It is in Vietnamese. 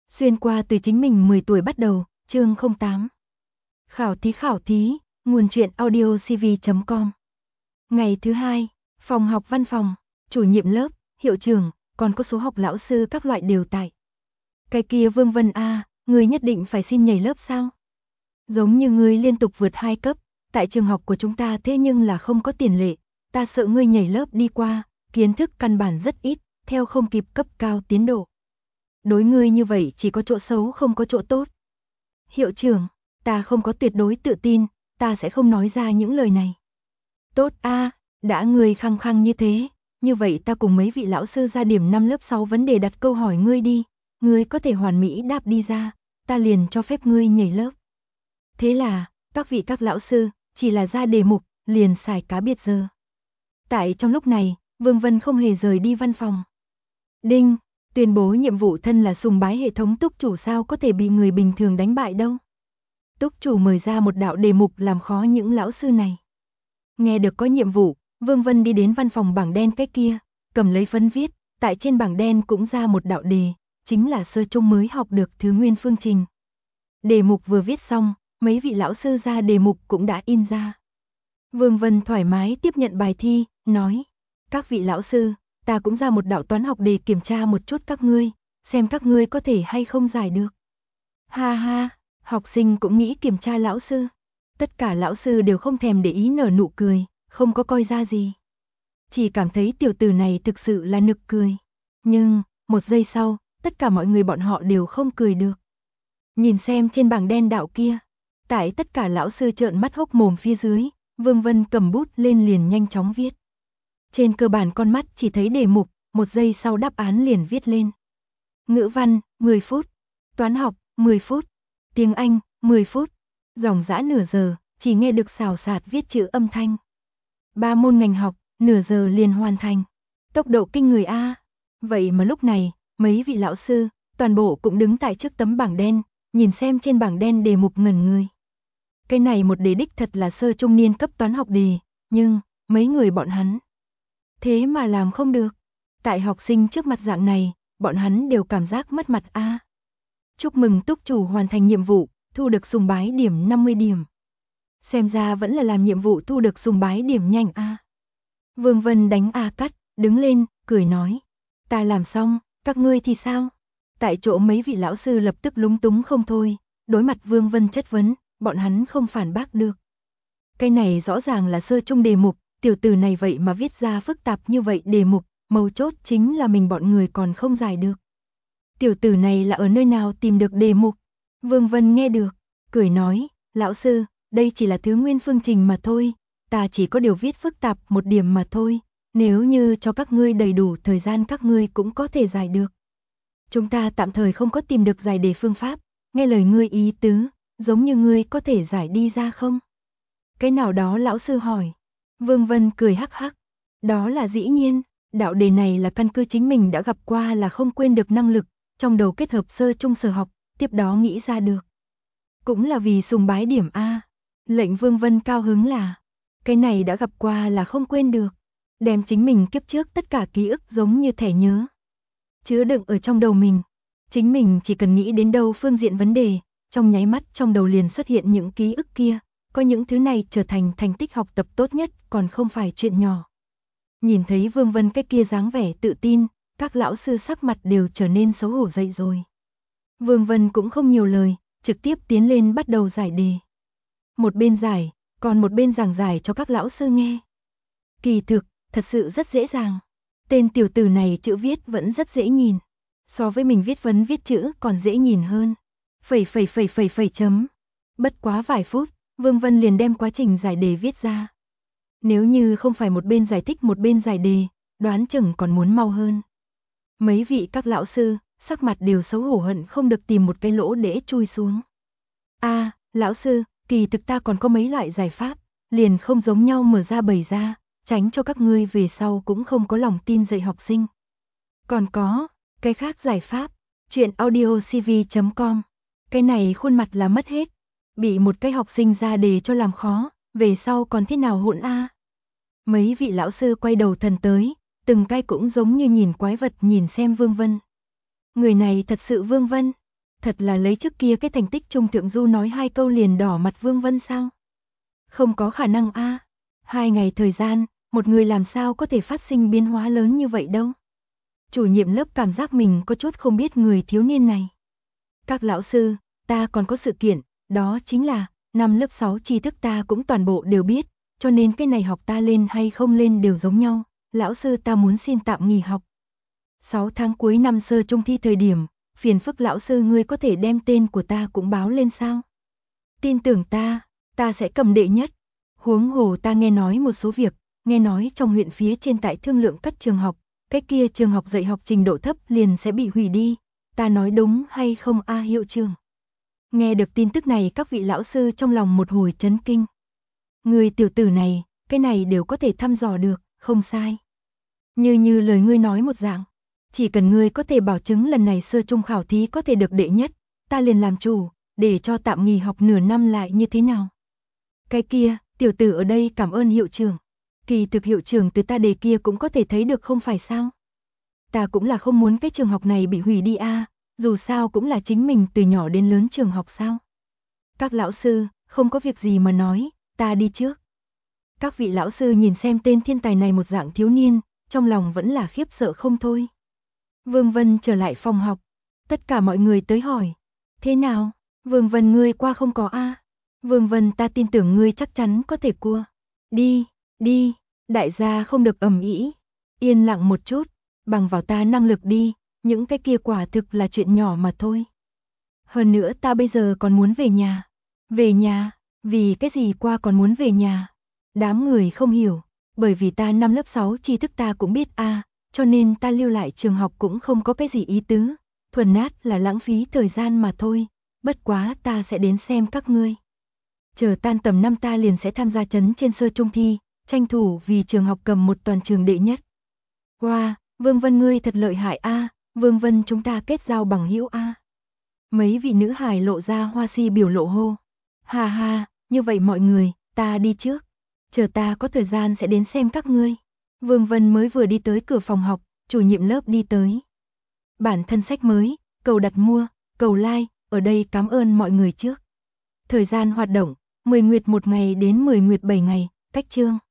Xuyên qua từ chính mình 10 tuổi bắt đầu, chương 08. Khảo thí, nguồn truyện audiocv.com. Ngày thứ 2, phòng học văn phòng, chủ nhiệm lớp, hiệu trưởng, còn có số học lão sư các loại đều tại. Cái kia Vương Vân A, người nhất định phải xin nhảy lớp sao? Giống như ngươi liên tục vượt 2 cấp, tại trường học của chúng ta thế nhưng là không có tiền lệ, ta sợ ngươi nhảy lớp đi qua, kiến thức căn bản rất ít, theo không kịp cấp cao tiến độ. Đối ngươi như vậy chỉ có chỗ xấu không có chỗ tốt. Hiệu trưởng, ta không có tuyệt đối tự tin, ta sẽ không nói ra những lời này. Tốt a, đã ngươi khăng khăng như thế, như vậy ta cùng mấy vị lão sư ra điểm 5 lớp 6 vấn đề đặt câu hỏi ngươi đi, ngươi có thể hoàn mỹ đáp đi ra, ta liền cho phép ngươi nhảy lớp. Thế là, các lão sư, chỉ là ra đề mục, liền xài cá biệt giờ. Tại trong lúc này, Vương Vân không hề rời đi văn phòng. Đinh, tuyên bố nhiệm vụ thân là sùng bái hệ thống túc chủ sao có thể bị người bình thường đánh bại đâu. Túc chủ mời ra một đạo đề mục làm khó những lão sư này. Nghe được có nhiệm vụ, Vương Vân đi đến văn phòng bảng đen cái kia, cầm lấy phấn viết, tại trên bảng đen cũng ra một đạo đề, chính là sơ trung mới học được thứ nguyên phương trình. Đề mục vừa viết xong, mấy vị lão sư ra đề mục cũng đã in ra. Vương Vân thoải mái tiếp nhận bài thi, nói, các vị lão sư, ta cũng ra một đạo toán học để kiểm tra một chút các ngươi, xem các ngươi có thể hay không giải được. Ha ha, học sinh cũng nghĩ kiểm tra lão sư. Tất cả lão sư đều không thèm để ý nở nụ cười, không có coi ra gì. Chỉ cảm thấy tiểu tử này thực sự là nực cười. Nhưng, một giây sau, tất cả mọi người bọn họ đều không cười được. Nhìn xem trên bảng đen đạo kia, tại tất cả lão sư trợn mắt hốc mồm phía dưới, Vương Vân cầm bút lên liền nhanh chóng viết. Trên cơ bản con mắt chỉ thấy đề mục, một giây sau đáp án liền viết lên. Ngữ văn, 10 phút. Toán học, 10 phút. Tiếng Anh, 10 phút. Dòng dã nửa giờ, chỉ nghe được xào xạc viết chữ âm thanh. 3 môn ngành học, nửa giờ liền hoàn thành. Tốc độ kinh người a. Vậy mà lúc này, mấy vị lão sư, toàn bộ cũng đứng tại trước tấm bảng đen, nhìn xem trên bảng đen đề mục ngẩn người. Cái này một đề đích thật là sơ trung niên cấp toán học đề, nhưng, mấy người bọn hắn thế mà làm không được. Tại học sinh trước mặt dạng này, bọn hắn đều cảm giác mất mặt a. Chúc mừng túc chủ hoàn thành nhiệm vụ, thu được sùng bái điểm 50 điểm. Xem ra vẫn là làm nhiệm vụ thu được sùng bái điểm nhanh a. Vương Vân đánh a cắt, đứng lên, cười nói. Ta làm xong, các ngươi thì sao? Tại chỗ mấy vị lão sư lập tức lúng túng không thôi, đối mặt Vương Vân chất vấn, bọn hắn không phản bác được. Cái này rõ ràng là sơ trung đề mục, tiểu tử này vậy mà viết ra phức tạp như vậy đề mục, mấu chốt chính là mình bọn người còn không giải được. Tiểu tử này là ở nơi nào tìm được đề mục? Vương Vân nghe được, cười nói, lão sư, đây chỉ là thứ nguyên phương trình mà thôi, ta chỉ có điều viết phức tạp một điểm mà thôi, nếu như cho các ngươi đầy đủ thời gian các ngươi cũng có thể giải được. Chúng ta tạm thời không có tìm được giải đề phương pháp, nghe lời ngươi ý tứ, giống như ngươi có thể giải đi ra không? Cái nào đó lão sư hỏi. Vương Vân cười hắc hắc. Đó là dĩ nhiên, đạo đề này là căn cứ chính mình đã gặp qua là không quên được năng lực, trong đầu kết hợp sơ trung sở học, tiếp đó nghĩ ra được. Cũng là vì sùng bái điểm A. Lệnh Vương Vân cao hứng là, cái này đã gặp qua là không quên được. Đem chính mình kiếp trước tất cả ký ức giống như thẻ nhớ. Chứa đựng ở trong đầu mình. Chính mình chỉ cần nghĩ đến đâu phương diện vấn đề, trong nháy mắt trong đầu liền xuất hiện những ký ức kia. Có những thứ này trở thành thành tích học tập tốt nhất còn không phải chuyện nhỏ. Nhìn thấy Vương Vân cái kia dáng vẻ tự tin, các lão sư sắc mặt đều trở nên xấu hổ dậy rồi. Vương Vân cũng không nhiều lời, trực tiếp tiến lên bắt đầu giải đề. Một bên giải, còn một bên giảng giải cho các lão sư nghe. Kỳ thực, thật sự rất dễ dàng. Tên tiểu tử này chữ viết vẫn rất dễ nhìn. So với mình viết vấn viết chữ còn dễ nhìn hơn. Chấm. Bất quá vài phút, Vương Vân liền đem quá trình giải đề viết ra. Nếu như không phải một bên giải thích một bên giải đề, đoán chừng còn muốn mau hơn. Mấy vị các lão sư, sắc mặt đều xấu hổ hận không được tìm một cái lỗ để chui xuống. A, lão sư, kỳ thực ta còn có mấy loại giải pháp, liền không giống nhau mở ra bày ra, tránh cho các ngươi về sau cũng không có lòng tin dạy học sinh. Còn có, cái khác giải pháp, chuyện audiocv.com, cái này khuôn mặt là mất hết. Bị một cái học sinh ra đề cho làm khó, về sau còn thế nào hỗn a? Mấy vị lão sư quay đầu thần tới, từng cái cũng giống như nhìn quái vật nhìn xem Vương Vân. Người này thật sự Vương Vân, Thật là lấy trước kia cái thành tích Trung Thượng Du nói 2 câu liền đỏ mặt Vương Vân sao? Không có khả năng a. 2 ngày thời gian, một người làm sao có thể phát sinh biến hóa lớn như vậy đâu. Chủ nhiệm lớp cảm giác mình có chút không biết người thiếu niên này. Các lão sư, ta còn có sự kiện, đó chính là, năm lớp 6 tri thức ta cũng toàn bộ đều biết, cho nên cái này học ta lên hay không lên đều giống nhau. Lão sư ta muốn xin tạm nghỉ học. 6 tháng cuối năm sơ trung thi thời điểm, phiền phức lão sư ngươi có thể đem tên của ta cũng báo lên sao? Tin tưởng ta sẽ cầm đệ nhất. Huống hồ ta nghe nói một số việc, nghe nói trong huyện phía trên tại thương lượng cắt trường học, cái kia trường học dạy học trình độ thấp liền sẽ bị hủy đi. Ta nói đúng hay không a hiệu trưởng? Nghe được tin tức này các vị lão sư trong lòng một hồi chấn kinh. Người tiểu tử này, cái này đều có thể thăm dò được, không sai. Như lời ngươi nói một dạng, chỉ cần ngươi có thể bảo chứng lần này sơ trung khảo thí có thể được đệ nhất, ta liền làm chủ, để cho tạm nghỉ học nửa năm lại như thế nào. Cái kia, tiểu tử ở đây cảm ơn hiệu trưởng. Kỳ thực hiệu trưởng từ ta đề kia cũng có thể thấy được không phải sao. Ta cũng là không muốn cái trường học này bị hủy đi a, dù sao cũng là chính mình từ nhỏ đến lớn trường học sao. Các lão sư, không có việc gì mà nói, ta đi trước. Các vị lão sư nhìn xem tên thiên tài này một dạng thiếu niên, trong lòng vẫn là khiếp sợ không thôi. Vương Vân trở lại phòng học, tất cả mọi người tới hỏi. Thế nào, Vương Vân ngươi qua không có a? Vương Vân ta tin tưởng ngươi chắc chắn có thể qua. Đi, đại gia không được ầm ĩ, yên lặng một chút, bằng vào ta năng lực đi, những cái kia quả thực là chuyện nhỏ mà thôi. Hơn nữa ta bây giờ còn muốn về nhà. Về nhà, vì cái gì qua còn muốn về nhà? Đám người không hiểu, bởi vì ta năm lớp 6 tri thức ta cũng biết a, cho nên ta lưu lại trường học cũng không có cái gì ý tứ, thuần nát là lãng phí thời gian mà thôi, bất quá ta sẽ đến xem các ngươi. Chờ tan tầm năm ta liền sẽ tham gia chấn trên sơ trung thi, tranh thủ vì trường học cầm một toàn trường đệ nhất. Wow, Vương Vân ngươi thật lợi hại a, Vương Vân chúng ta kết giao bằng hữu a. Mấy vị nữ hài lộ ra hoa si biểu lộ hô. Ha ha, như vậy mọi người, ta đi trước. Chờ ta có thời gian sẽ đến xem các ngươi. Vương Vân mới vừa đi tới cửa phòng học, chủ nhiệm lớp đi tới. Bản thân sách mới, cầu đặt mua, cầu like, ở đây cảm ơn mọi người trước. Thời gian hoạt động, 10 nguyệt 1 ngày đến 10 nguyệt 7 ngày, cách chương.